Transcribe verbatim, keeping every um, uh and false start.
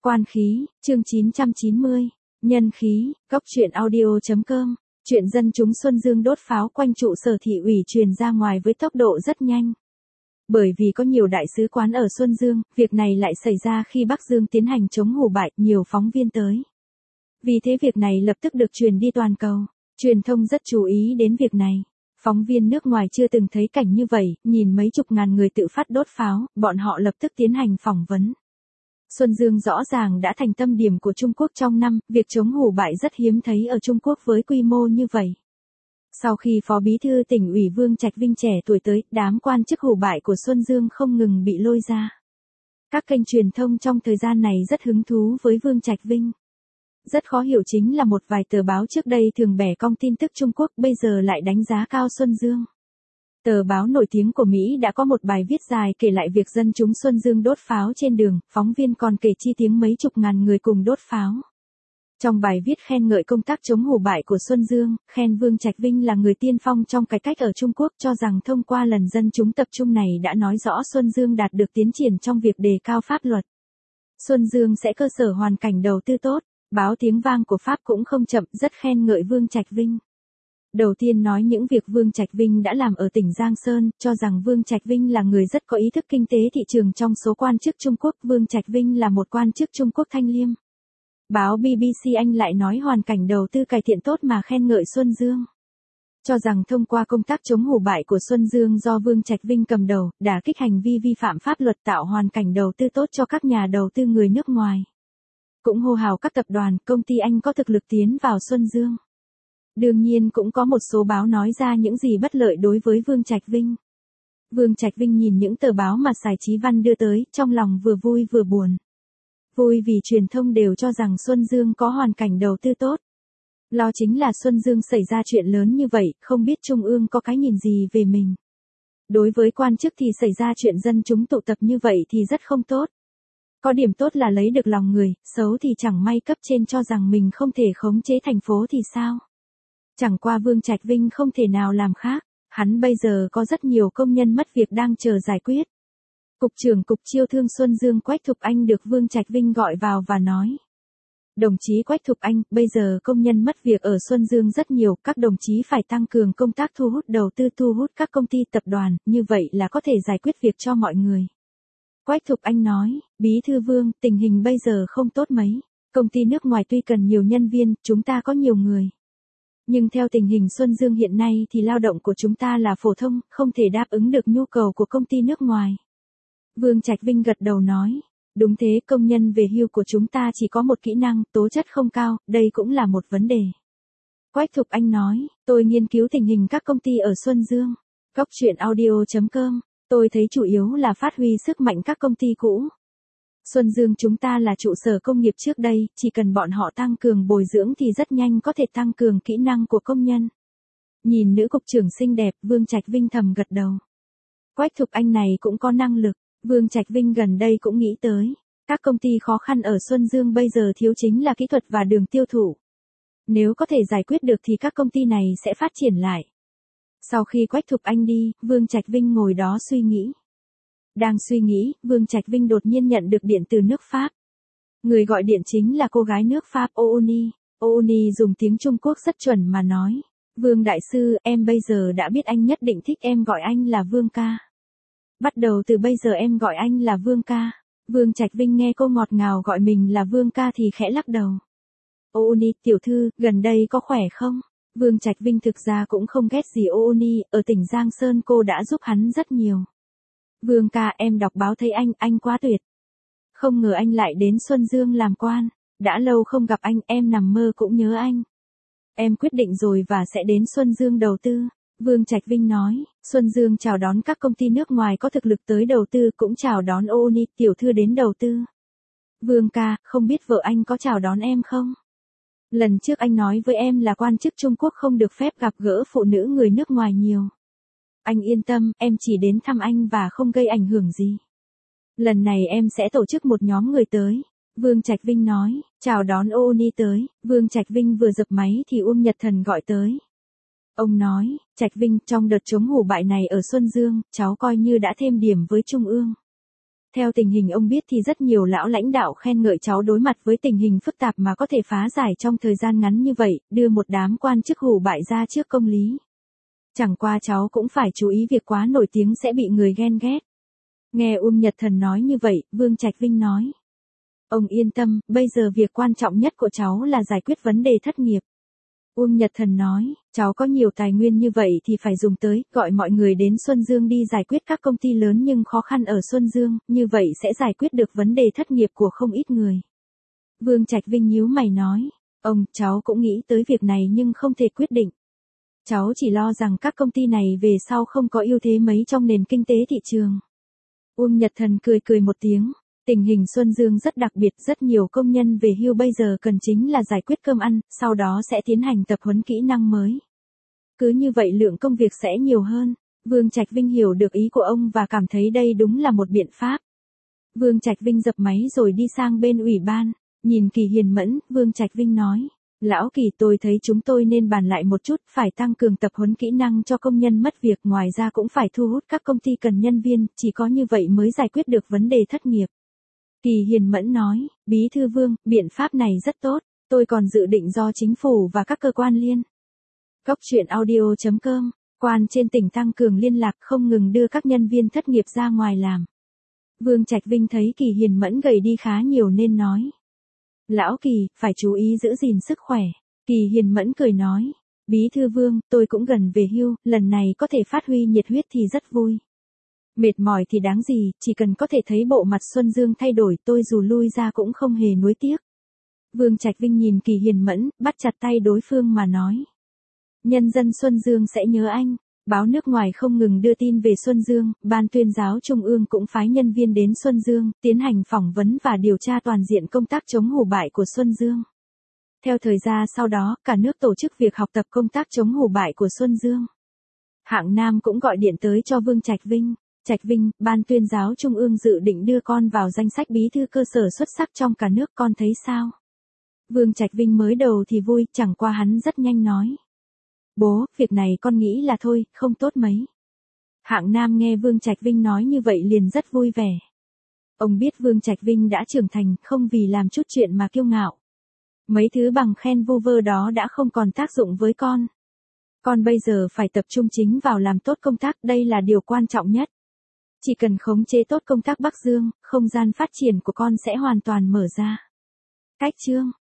Quan khí, chương chín trăm chín mươi, nhân khí, góc truyện audio.com, chuyện dân chúng Xuân Dương đốt pháo quanh trụ sở thị ủy truyền ra ngoài với tốc độ rất nhanh. Bởi vì có nhiều đại sứ quán ở Xuân Dương, việc này lại xảy ra khi Bắc Dương tiến hành chống hủ bại, nhiều phóng viên tới. Vì thế việc này lập tức được truyền đi toàn cầu, truyền thông rất chú ý đến việc này. Phóng viên nước ngoài chưa từng thấy cảnh như vậy, nhìn mấy chục ngàn người tự phát đốt pháo, bọn họ lập tức tiến hành phỏng vấn. Xuân Dương rõ ràng đã thành tâm điểm của Trung Quốc trong năm, việc chống hủ bại rất hiếm thấy ở Trung Quốc với quy mô như vậy. Sau khi Phó Bí thư Tỉnh ủy Vương Trạch Vinh trẻ tuổi tới, đám quan chức hủ bại của Xuân Dương không ngừng bị lôi ra. Các kênh truyền thông trong thời gian này rất hứng thú với Vương Trạch Vinh. Rất khó hiểu chính là một vài tờ báo trước đây thường bẻ cong tin tức Trung Quốc bây giờ lại đánh giá cao Xuân Dương. Tờ báo nổi tiếng của Mỹ đã có một bài viết dài kể lại việc dân chúng Xuân Dương đốt pháo trên đường, phóng viên còn kể chi tiếng mấy chục ngàn người cùng đốt pháo. Trong bài viết khen ngợi công tác chống hủ bại của Xuân Dương, khen Vương Trạch Vinh là người tiên phong trong cải cách ở Trung Quốc, cho rằng thông qua lần dân chúng tập trung này đã nói rõ Xuân Dương đạt được tiến triển trong việc đề cao pháp luật. Xuân Dương sẽ cơ sở hoàn cảnh đầu tư tốt. Báo Tiếng Vang của Pháp cũng không chậm, rất khen ngợi Vương Trạch Vinh. Đầu tiên nói những việc Vương Trạch Vinh đã làm ở tỉnh Giang Sơn, cho rằng Vương Trạch Vinh là người rất có ý thức kinh tế thị trường trong số quan chức Trung Quốc. Vương Trạch Vinh là một quan chức Trung Quốc thanh liêm. Báo bê bê xê Anh lại nói hoàn cảnh đầu tư cải thiện tốt mà khen ngợi Xuân Dương. Cho rằng thông qua công tác chống hủ bại của Xuân Dương do Vương Trạch Vinh cầm đầu, đả kích hành vi vi phạm pháp luật, tạo hoàn cảnh đầu tư tốt cho các nhà đầu tư người nước ngoài. Cũng hô hào các tập đoàn, công ty Anh có thực lực tiến vào Xuân Dương. Đương nhiên cũng có một số báo nói ra những gì bất lợi đối với Vương Trạch Vinh. Vương Trạch Vinh nhìn những tờ báo mà Sài Chí Văn đưa tới, trong lòng vừa vui vừa buồn. Vui vì truyền thông đều cho rằng Xuân Dương có hoàn cảnh đầu tư tốt. Lo chính là Xuân Dương xảy ra chuyện lớn như vậy, không biết Trung ương có cái nhìn gì về mình. Đối với quan chức thì xảy ra chuyện dân chúng tụ tập như vậy thì rất không tốt. Có điểm tốt là lấy được lòng người, xấu thì chẳng may cấp trên cho rằng mình không thể khống chế thành phố thì sao. Chẳng qua Vương Trạch Vinh không thể nào làm khác, hắn bây giờ có rất nhiều công nhân mất việc đang chờ giải quyết. Cục trưởng Cục Chiêu thương Xuân Dương Quách Thục Anh được Vương Trạch Vinh gọi vào và nói. Đồng chí Quách Thục Anh, bây giờ công nhân mất việc ở Xuân Dương rất nhiều, các đồng chí phải tăng cường công tác thu hút đầu tư, thu hút các công ty tập đoàn, như vậy là có thể giải quyết việc cho mọi người. Quách Thục Anh nói, Bí thư Vương, tình hình bây giờ không tốt mấy, công ty nước ngoài tuy cần nhiều nhân viên, chúng ta có nhiều người. Nhưng theo tình hình Xuân Dương hiện nay thì lao động của chúng ta là phổ thông, không thể đáp ứng được nhu cầu của công ty nước ngoài. Vương Trạch Vinh gật đầu nói, đúng thế, công nhân về hưu của chúng ta chỉ có một kỹ năng, tố chất không cao, đây cũng là một vấn đề. Quách Thục Anh nói, tôi nghiên cứu tình hình các công ty ở Xuân Dương. Góc truyện audio.com. Tôi thấy chủ yếu là phát huy sức mạnh các công ty cũ. Xuân Dương chúng ta là trụ sở công nghiệp trước đây, chỉ cần bọn họ tăng cường bồi dưỡng thì rất nhanh có thể tăng cường kỹ năng của công nhân. Nhìn nữ cục trưởng xinh đẹp, Vương Trạch Vinh thầm gật đầu. Quách Thục Anh này cũng có năng lực, Vương Trạch Vinh gần đây cũng nghĩ tới. Các công ty khó khăn ở Xuân Dương bây giờ thiếu chính là kỹ thuật và đường tiêu thụ. Nếu có thể giải quyết được thì các công ty này sẽ phát triển lại. Sau khi Quách Thục Anh đi, Vương Trạch Vinh ngồi đó suy nghĩ. Đang suy nghĩ, Vương Trạch Vinh đột nhiên nhận được điện từ nước Pháp. Người gọi điện chính là cô gái nước Pháp Ooni. Ooni dùng tiếng Trung Quốc rất chuẩn mà nói. Vương Đại Sư, em bây giờ đã biết anh nhất định thích em gọi anh là Vương ca. Bắt đầu từ bây giờ em gọi anh là Vương ca. Vương Trạch Vinh nghe cô ngọt ngào gọi mình là Vương ca thì khẽ lắc đầu. Ooni, tiểu thư, gần đây có khỏe không? Vương Trạch Vinh thực ra cũng không ghét gì Ooni, ở tỉnh Giang Sơn cô đã giúp hắn rất nhiều. Vương ca, em đọc báo thấy anh, anh quá tuyệt. Không ngờ anh lại đến Xuân Dương làm quan, đã lâu không gặp anh, em nằm mơ cũng nhớ anh. Em quyết định rồi và sẽ đến Xuân Dương đầu tư. Vương Trạch Vinh nói, Xuân Dương chào đón các công ty nước ngoài có thực lực tới đầu tư, cũng chào đón Ooni, tiểu thư đến đầu tư. Vương ca, không biết vợ anh có chào đón em không? Lần trước anh nói với em là quan chức Trung Quốc không được phép gặp gỡ phụ nữ người nước ngoài nhiều. Anh yên tâm, em chỉ đến thăm anh và không gây ảnh hưởng gì. Lần này em sẽ tổ chức một nhóm người tới. Vương Trạch Vinh nói, chào đón Ooni tới. Vương Trạch Vinh vừa dập máy thì Uông Nhật Thần gọi tới. Ông nói, Trạch Vinh, trong đợt chống hủ bại này ở Xuân Dương, cháu coi như đã thêm điểm với Trung ương. Theo tình hình ông biết thì rất nhiều lão lãnh đạo khen ngợi cháu đối mặt với tình hình phức tạp mà có thể phá giải trong thời gian ngắn như vậy, đưa một đám quan chức hủ bại ra trước công lý. Chẳng qua cháu cũng phải chú ý việc quá nổi tiếng sẽ bị người ghen ghét. Nghe Uông Nhật Thần nói như vậy, Vương Trạch Vinh nói. Ông yên tâm, bây giờ việc quan trọng nhất của cháu là giải quyết vấn đề thất nghiệp. Uông Nhật Thần nói, cháu có nhiều tài nguyên như vậy thì phải dùng tới, gọi mọi người đến Xuân Dương đi giải quyết các công ty lớn nhưng khó khăn ở Xuân Dương, như vậy sẽ giải quyết được vấn đề thất nghiệp của không ít người. Vương Trạch Vinh nhíu mày nói, ông, cháu cũng nghĩ tới việc này nhưng không thể quyết định. Cháu chỉ lo rằng các công ty này về sau không có ưu thế mấy trong nền kinh tế thị trường. Uông Nhật Thần cười cười một tiếng. Tình hình Xuân Dương rất đặc biệt, rất nhiều công nhân về hưu bây giờ cần chính là giải quyết cơm ăn, sau đó sẽ tiến hành tập huấn kỹ năng mới. Cứ như vậy lượng công việc sẽ nhiều hơn. Vương Trạch Vinh hiểu được ý của ông và cảm thấy đây đúng là một biện pháp. Vương Trạch Vinh dập máy rồi đi sang bên ủy ban, nhìn Kỳ Hiền Mẫn, Vương Trạch Vinh nói. Lão Kỳ, tôi thấy chúng tôi nên bàn lại một chút, phải tăng cường tập huấn kỹ năng cho công nhân mất việc, ngoài ra cũng phải thu hút các công ty cần nhân viên, chỉ có như vậy mới giải quyết được vấn đề thất nghiệp. Kỳ Hiền Mẫn nói, Bí thư Vương, biện pháp này rất tốt, tôi còn dự định do chính phủ và các cơ quan liên. Cốc truyện audio chấm com, quan trên tỉnh tăng cường liên lạc không ngừng đưa các nhân viên thất nghiệp ra ngoài làm. Vương Trạch Vinh thấy Kỳ Hiền Mẫn gầy đi khá nhiều nên nói. Lão Kỳ, phải chú ý giữ gìn sức khỏe. Kỳ Hiền Mẫn cười nói, Bí thư Vương, tôi cũng gần về hưu, lần này có thể phát huy nhiệt huyết thì rất vui. Mệt mỏi thì đáng gì, chỉ cần có thể thấy bộ mặt Xuân Dương thay đổi tôi dù lui ra cũng không hề nuối tiếc. Vương Trạch Vinh nhìn Kỳ Hiền Mẫn, bắt chặt tay đối phương mà nói. Nhân dân Xuân Dương sẽ nhớ anh. Báo nước ngoài không ngừng đưa tin về Xuân Dương, Ban Tuyên giáo Trung ương cũng phái nhân viên đến Xuân Dương, tiến hành phỏng vấn và điều tra toàn diện công tác chống hủ bại của Xuân Dương. Theo thời gian sau đó, cả nước tổ chức việc học tập công tác chống hủ bại của Xuân Dương. Hạng Nam cũng gọi điện tới cho Vương Trạch Vinh. Trạch Vinh, Ban Tuyên giáo Trung ương dự định đưa con vào danh sách bí thư cơ sở xuất sắc trong cả nước, con thấy sao? Vương Trạch Vinh mới đầu thì vui, chẳng qua hắn rất nhanh nói. Bố, việc này con nghĩ là thôi, không tốt mấy. Hạng Nam nghe Vương Trạch Vinh nói như vậy liền rất vui vẻ. Ông biết Vương Trạch Vinh đã trưởng thành, không vì làm chút chuyện mà kiêu ngạo. Mấy thứ bằng khen vu vơ đó đã không còn tác dụng với con. Con bây giờ phải tập trung chính vào làm tốt công tác, đây là điều quan trọng nhất. Chỉ cần khống chế tốt công tác Bắc Dương, không gian phát triển của con sẽ hoàn toàn mở ra. Cách chương